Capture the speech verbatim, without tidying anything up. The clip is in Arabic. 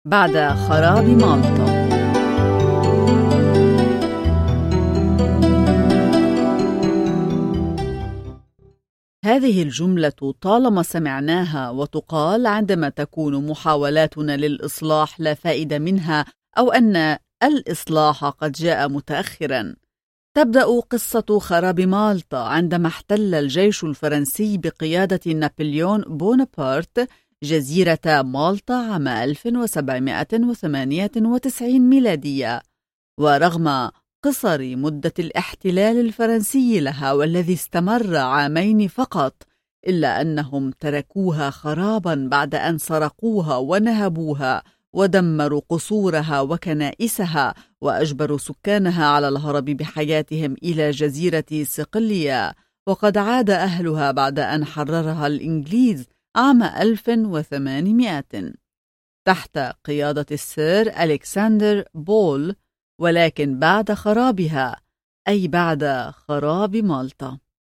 بعد خراب مالطا. هذه الجملة طالما سمعناها وتقال عندما تكون محاولاتنا للإصلاح لا فائدة منها أو أن الإصلاح قد جاء متأخراً. تبدأ قصة خراب مالطا عندما احتل الجيش الفرنسي بقيادة نابليون بونابرت جزيرة مالطا عام ألف وسبعمائة وثمانية وتسعين ميلادية، ورغم قصر مدة الاحتلال الفرنسي لها والذي استمر عامين فقط، إلا أنهم تركوها خرابا بعد أن سرقوها ونهبوها ودمروا قصورها وكنائسها وأجبروا سكانها على الهرب بحياتهم إلى جزيرة صقلية، وقد عاد أهلها بعد أن حررها الإنجليز عام ألف وثمانمائة تحت قيادة السير ألكسندر بول، ولكن بعد خرابها، أي بعد خراب مالطا.